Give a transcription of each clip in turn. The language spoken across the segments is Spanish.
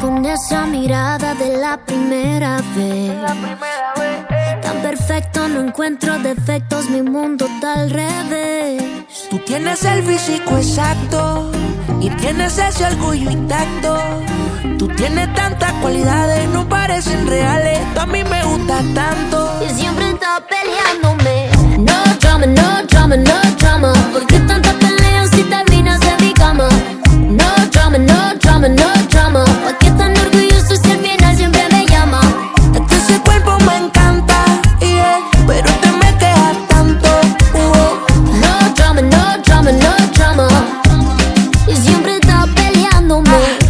con esa mirada de la primera vez. Tan perfecto, no encuentro defectos, mi mundo está al revés. Tú tienes el físico exacto y tienes ese orgullo intacto. Tú tienes tantas cualidades, no parecen reales. Tú a mí me gustas tanto y siempre estás peleándome. No drama, no drama, no drama. ¿Por qué tantas peleas si terminas en mi cama? No drama, no drama, no drama. ¿Por qué tan orgulloso si al final siempre me llama? Ese cuerpo me encanta, yeah, pero te me quejas tanto. No drama, no drama, no drama. Y siempre estás peleándome.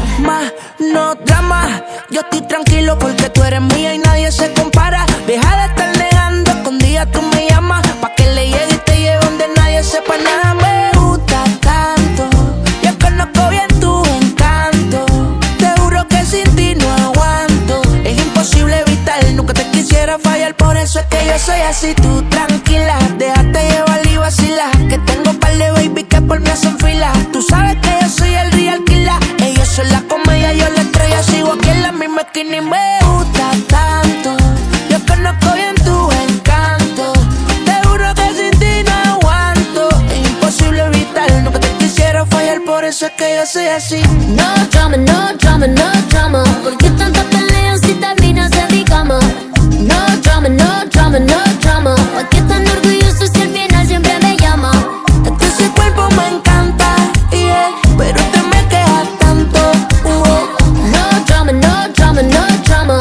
No drama, yo estoy tranquilo porque tú eres mía y nadie se compara. Deja de estar negando, escondida tú me llamas, pa' que le llegue y te lleve donde nadie sepa nada. Me gusta tanto, yo conozco bien tu encanto. Te juro que sin ti no aguanto, es imposible evitar, nunca te quisiera fallar. Por eso es que yo soy así, tú tranquila, déjate llevar y vacila, que tengo par de baby que por mí hacen fila. Tú sabes que yo soy el real killer, ellos son la comedia, yo la estrella, sigo aquí en la misma esquina y me gusta tanto. Yo conozco bien tu encanto, te juro que sin ti no aguanto, es imposible evitar, nunca te quisiera fallar, por eso es que yo soy así. No drama, no drama, no drama. ¿Por qué tantas peleas si terminas en mi cama? No drama, no drama, no drama. ¿Por qué tan orgulloso si al final siempre me llama? Ese cuerpo me encanta, yeah, pero te me quejas tanto. No drama, no drama, no drama.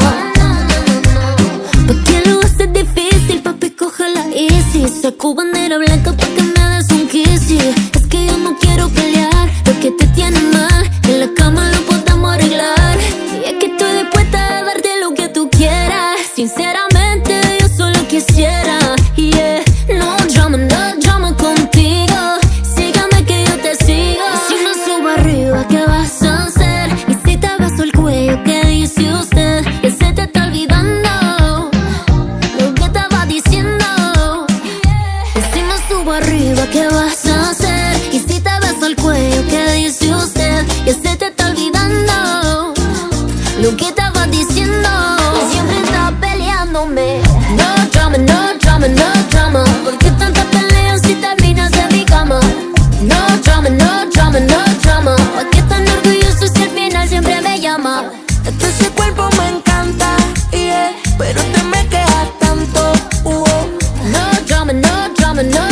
¿Por qué lo haces difícil, papi? Cógela easy. Saco bandera blanca pa' que me des un kiss. Es que yo no quiero pelear, lo que te tiene mal, en la cama lo podamos arreglar. Y es que estoy dispuesta a darte lo que tú quieras. Sinceramente yo solo quisiera, yeah. No drama contigo. Sígame que yo te sigo. Y si me subo arriba, ¿qué vas a hacer? Y si te beso el cuello, ¿qué dice usted? Que se te está olvidando lo que estaba diciendo. Y si me subo arriba, ¿qué vas a hacer? Y si te beso el cuello, ¿qué dice usted? Que se te está olvidando lo que estaba diciendo. Y siempre está peleándome. No drama, no drama, no drama. ¿Por qué tantas peleas si terminas en mi cama? No drama, no drama, no drama. ¿Por qué tan orgulloso si al final siempre me llama? Ese cuerpo me encanta, yeah, pero te me quejas tanto. No drama, no drama, no